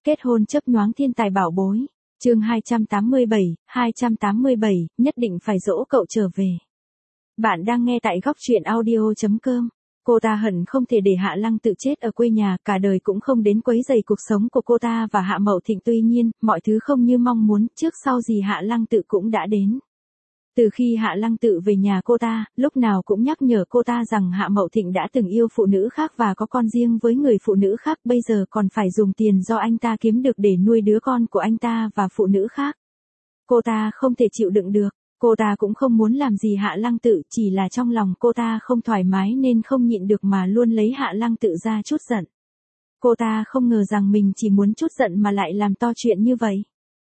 Kết hôn chớp nhoáng thiên tài bảo bối. Chương 287, nhất định phải dỗ cậu trở về. Bạn đang nghe tại góc truyện audio.com. Cô ta hận không thể để Hạ Lăng Tự chết ở quê nhà, cả đời cũng không đến quấy rầy cuộc sống của cô ta và Hạ Mậu Thịnh. Tuy nhiên, mọi thứ không như mong muốn, trước sau gì Hạ Lăng Tự cũng đã đến. Từ khi Hạ Lăng Tự về nhà cô ta, lúc nào cũng nhắc nhở cô ta rằng Hạ Mậu Thịnh đã từng yêu phụ nữ khác và có con riêng với người phụ nữ khác, bây giờ còn phải dùng tiền do anh ta kiếm được để nuôi đứa con của anh ta và phụ nữ khác. Cô ta không thể chịu đựng được, cô ta cũng không muốn làm gì Hạ Lăng Tự, chỉ là trong lòng cô ta không thoải mái nên không nhịn được mà luôn lấy Hạ Lăng Tự ra trút giận. Cô ta không ngờ rằng mình chỉ muốn trút giận mà lại làm to chuyện như vậy.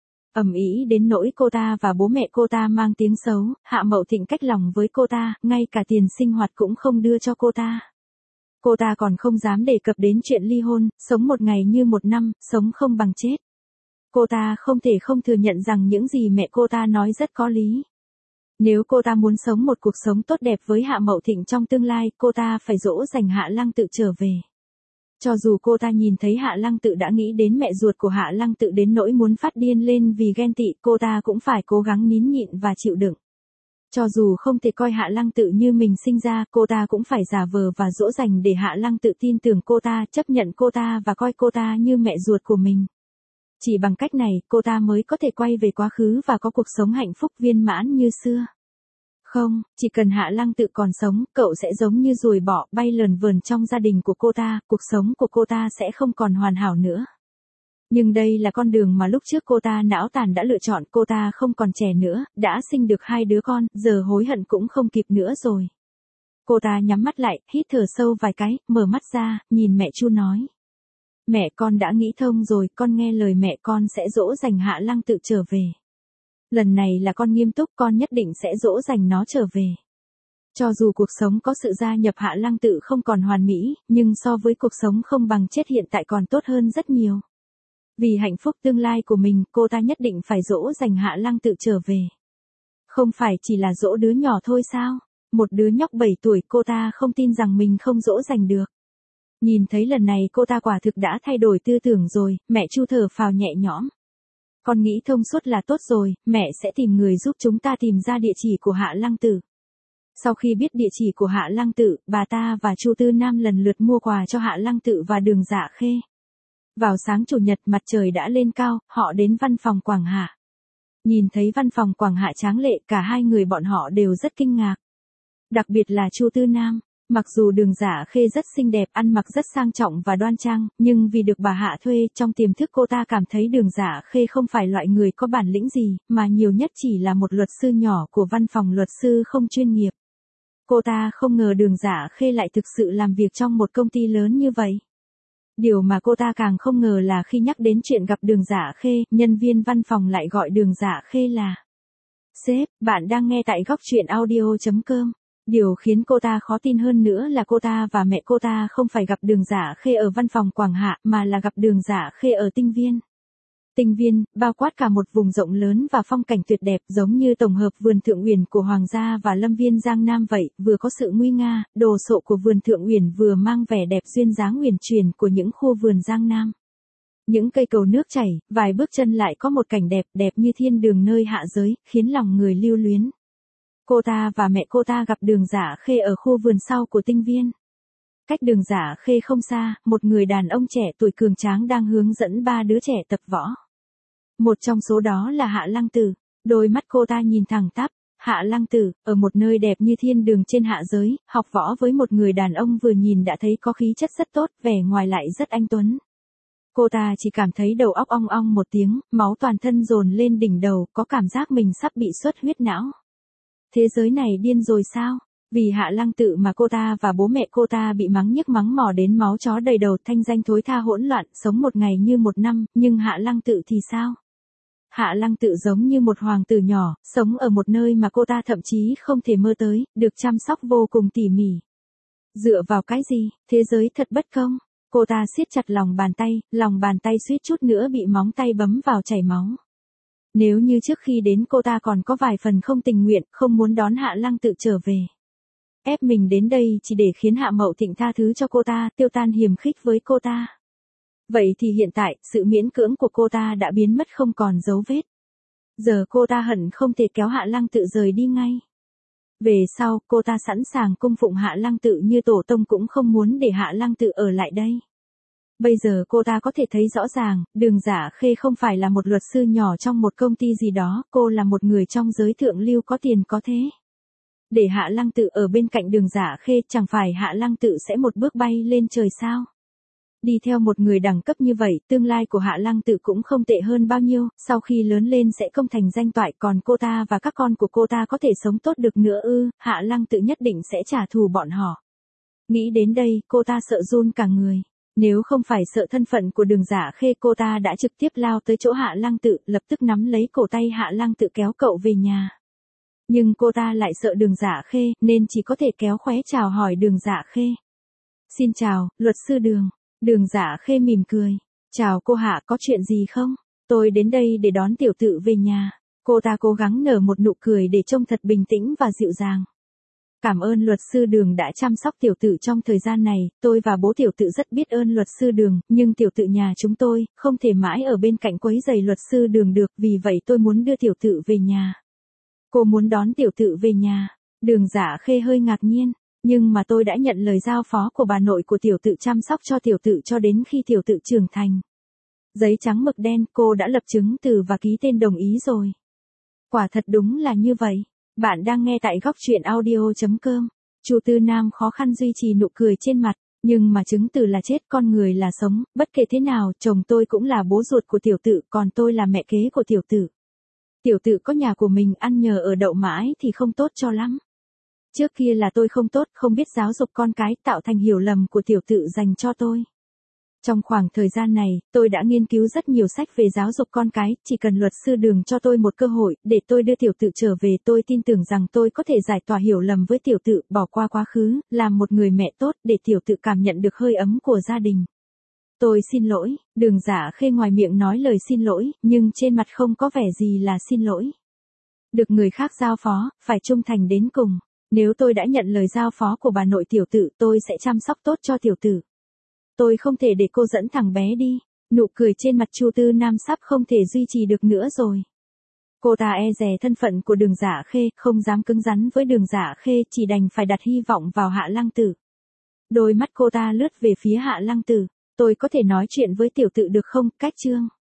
Ầm ĩ đến nỗi cô ta và bố mẹ cô ta mang tiếng xấu, Hạ Mậu Thịnh cách lòng với cô ta, ngay cả tiền sinh hoạt cũng không đưa cho cô ta. Cô ta còn không dám đề cập đến chuyện ly hôn, sống một ngày như một năm, sống không bằng chết. Cô ta không thể không thừa nhận rằng những gì mẹ cô ta nói rất có lý. Nếu cô ta muốn sống một cuộc sống tốt đẹp với Hạ Mậu Thịnh trong tương lai, cô ta phải dỗ dành Hạ Lăng Tự trở về. Cho dù cô ta nhìn thấy Hạ Lăng Tự đã nghĩ đến mẹ ruột của Hạ Lăng Tự đến nỗi muốn phát điên lên vì ghen tị, cô ta cũng phải cố gắng nín nhịn và chịu đựng. Cho dù không thể coi Hạ Lăng Tự như mình sinh ra, cô ta cũng phải giả vờ và dỗ dành để Hạ Lăng Tự tin tưởng cô ta, chấp nhận cô ta và coi cô ta như mẹ ruột của mình. Chỉ bằng cách này, cô ta mới có thể quay về quá khứ và có cuộc sống hạnh phúc viên mãn như xưa. Không, chỉ cần Hạ Lăng Tự còn sống, cậu sẽ giống như ruồi bọ bay lờn vờn trong gia đình của cô ta, cuộc sống của cô ta sẽ không còn hoàn hảo nữa. Nhưng đây là con đường mà lúc trước cô ta não tàn đã lựa chọn, cô ta không còn trẻ nữa, đã sinh được 2 đứa con, giờ hối hận cũng không kịp nữa rồi. Cô ta nhắm mắt lại, hít thở sâu vài cái, mở mắt ra, nhìn mẹ Chu nói. Mẹ, con đã nghĩ thông rồi, con nghe lời mẹ, con sẽ dỗ dành Hạ Lăng Tự trở về. Lần này là con nghiêm túc, con nhất định sẽ dỗ dành nó trở về. Cho dù cuộc sống có sự gia nhập Hạ Lăng Tự không còn hoàn mỹ, nhưng so với cuộc sống không bằng chết hiện tại còn tốt hơn rất nhiều. Vì hạnh phúc tương lai của mình, cô ta nhất định phải dỗ dành Hạ Lăng Tự trở về. Không phải chỉ là dỗ đứa nhỏ thôi sao? Một đứa nhóc 7 tuổi, cô ta không tin rằng mình không dỗ dành được. Nhìn thấy lần này cô ta quả thực đã thay đổi tư tưởng rồi, mẹ Chu thở phào nhẹ nhõm. Con nghĩ thông suốt là tốt rồi, mẹ sẽ tìm người giúp chúng ta tìm ra địa chỉ của Hạ Lăng Tự. Sau khi biết địa chỉ của Hạ Lăng Tự, bà ta và Chu Tư Nam lần lượt mua quà cho Hạ Lăng Tự và Đường Dạ Khê. Vào sáng chủ nhật mặt trời đã lên cao, họ đến văn phòng Quảng Hạ. Nhìn thấy văn phòng Quảng Hạ tráng lệ, cả hai người bọn họ đều rất kinh ngạc. Đặc biệt là Chu Tư Nam. Mặc dù Đường Dạ Khê rất xinh đẹp, ăn mặc rất sang trọng và đoan trang, nhưng vì được bà Hạ thuê, trong tiềm thức cô ta cảm thấy Đường Dạ Khê không phải loại người có bản lĩnh gì, mà nhiều nhất chỉ là một luật sư nhỏ của văn phòng luật sư không chuyên nghiệp. Cô ta không ngờ Đường Dạ Khê lại thực sự làm việc trong một công ty lớn như vậy. Điều mà cô ta càng không ngờ là khi nhắc đến chuyện gặp Đường Dạ Khê, nhân viên văn phòng lại gọi Đường Dạ Khê là sếp. Bạn đang nghe tại góc truyện audio.com. Điều khiến cô ta khó tin hơn nữa là cô ta và mẹ cô ta không phải gặp Đường Dạ Khê ở văn phòng Quảng Hạ, mà là gặp Đường Dạ Khê ở Tinh Viên. Tinh Viên, bao quát cả một vùng rộng lớn và phong cảnh tuyệt đẹp, giống như tổng hợp vườn Thượng Uyển của Hoàng gia và Lâm Viên Giang Nam vậy, vừa có sự nguy nga, đồ sộ của vườn Thượng Uyển vừa mang vẻ đẹp duyên dáng uyển chuyển của những khu vườn Giang Nam. Những cây cầu nước chảy, vài bước chân lại có một cảnh đẹp, đẹp như thiên đường nơi hạ giới, khiến lòng người lưu luyến. Cô ta và mẹ cô ta gặp Đường Dạ Khê ở khu vườn sau của Tinh Viên. Cách Đường Dạ Khê không xa, một người đàn ông trẻ tuổi cường tráng đang hướng dẫn 3 đứa trẻ tập võ. Một trong số đó là Hạ Lăng Tự. Đôi mắt cô ta nhìn thẳng tắp. Hạ Lăng Tự, ở một nơi đẹp như thiên đường trên hạ giới, học võ với một người đàn ông vừa nhìn đã thấy có khí chất rất tốt, vẻ ngoài lại rất anh tuấn. Cô ta chỉ cảm thấy đầu óc ong ong một tiếng, máu toàn thân dồn lên đỉnh đầu, có cảm giác mình sắp bị xuất huyết não. Thế giới này điên rồi sao? Vì Hạ Lăng Tự mà cô ta và bố mẹ cô ta bị mắng nhức mắng mỏ đến máu chó đầy đầu, thanh danh thối tha hỗn loạn, sống một ngày như một năm, nhưng Hạ Lăng Tự thì sao? Hạ Lăng Tự giống như một hoàng tử nhỏ, sống ở một nơi mà cô ta thậm chí không thể mơ tới, được chăm sóc vô cùng tỉ mỉ. Dựa vào cái gì? Thế giới thật bất công. Cô ta siết chặt lòng bàn tay suýt chút nữa bị móng tay bấm vào chảy máu. Nếu như trước khi đến cô ta còn có vài phần không tình nguyện, không muốn đón Hạ Lăng Tự trở về. Ép mình đến đây chỉ để khiến Hạ Mậu Thịnh tha thứ cho cô ta, tiêu tan hiềm khích với cô ta. Vậy thì hiện tại, sự miễn cưỡng của cô ta đã biến mất không còn dấu vết. Giờ cô ta hận không thể kéo Hạ Lăng Tự rời đi ngay. Về sau, cô ta sẵn sàng cung phụng Hạ Lăng Tự như tổ tông cũng không muốn để Hạ Lăng Tự ở lại đây. Bây giờ cô ta có thể thấy rõ ràng, Đường Giả Khê không phải là một luật sư nhỏ trong một công ty gì đó, cô là một người trong giới thượng lưu có tiền có thế. Để Hạ Lăng Tự ở bên cạnh Đường Giả Khê, chẳng phải Hạ Lăng Tự sẽ một bước bay lên trời sao? Đi theo một người đẳng cấp như vậy, tương lai của Hạ Lăng Tự cũng không tệ hơn bao nhiêu, sau khi lớn lên sẽ công thành danh toại, còn cô ta và các con của cô ta có thể sống tốt được nữa ư? Hạ Lăng Tự nhất định sẽ trả thù bọn họ. Nghĩ đến đây, cô ta sợ run cả người. Nếu không phải sợ thân phận của Đường Giả Khê, cô ta đã trực tiếp lao tới chỗ Hạ Lăng Tự, lập tức nắm lấy cổ tay Hạ Lăng Tự kéo cậu về nhà. Nhưng cô ta lại sợ Đường Giả Khê, nên chỉ có thể kéo khóe chào hỏi Đường Giả Khê. Xin chào, luật sư Đường. Đường Giả Khê mỉm cười. Chào cô Hạ, có chuyện gì không? Tôi đến đây để đón tiểu tự về nhà. Cô ta cố gắng nở một nụ cười để trông thật bình tĩnh và dịu dàng. Cảm ơn luật sư Đường đã chăm sóc tiểu tự trong thời gian này, tôi và bố tiểu tự rất biết ơn luật sư Đường, nhưng tiểu tự nhà chúng tôi không thể mãi ở bên cạnh quấy rầy luật sư Đường được, vì vậy tôi muốn đưa tiểu tự về nhà. Cô muốn đón tiểu tự về nhà? Đường Giả Khê hơi ngạc nhiên, nhưng mà tôi đã nhận lời giao phó của bà nội của tiểu tự chăm sóc cho tiểu tự cho đến khi tiểu tự trưởng thành. Giấy trắng mực đen, cô đã lập chứng từ và ký tên đồng ý rồi. Quả thật đúng là như vậy. Bạn đang nghe tại góc truyện audio.com. Chu Tư Nam khó khăn duy trì nụ cười trên mặt, nhưng mà chứng từ là chết, con người là sống, bất kể thế nào, chồng tôi cũng là bố ruột của tiểu tự, còn tôi là mẹ kế của tiểu tự. Tiểu tự có nhà của mình, ăn nhờ ở đậu mãi thì không tốt cho lắm. Trước kia là tôi không tốt, không biết giáo dục con cái, tạo thành hiểu lầm của tiểu tự dành cho tôi. Trong khoảng thời gian này, tôi đã nghiên cứu rất nhiều sách về giáo dục con cái, chỉ cần luật sư Đường cho tôi một cơ hội, để tôi đưa tiểu tự trở về, tôi tin tưởng rằng tôi có thể giải tỏa hiểu lầm với tiểu tự, bỏ qua quá khứ, làm một người mẹ tốt, để tiểu tự cảm nhận được hơi ấm của gia đình. Tôi xin lỗi. Đường Giả Khê ngoài miệng nói lời xin lỗi, nhưng trên mặt không có vẻ gì là xin lỗi. Được người khác giao phó, phải trung thành đến cùng. Nếu tôi đã nhận lời giao phó của bà nội tiểu tự, tôi sẽ chăm sóc tốt cho tiểu tự. Tôi không thể để cô dẫn thằng bé đi. Nụ cười trên mặt Chu Tư Nam sắp không thể duy trì được nữa rồi. Cô ta e dè thân phận của Đường Giả Khê, không dám cứng rắn với Đường Giả Khê, chỉ đành phải đặt hy vọng vào Hạ Lăng Tử. Đôi mắt cô ta lướt về phía Hạ Lăng Tử. Tôi có thể nói chuyện với tiểu tự được không? Cách chương.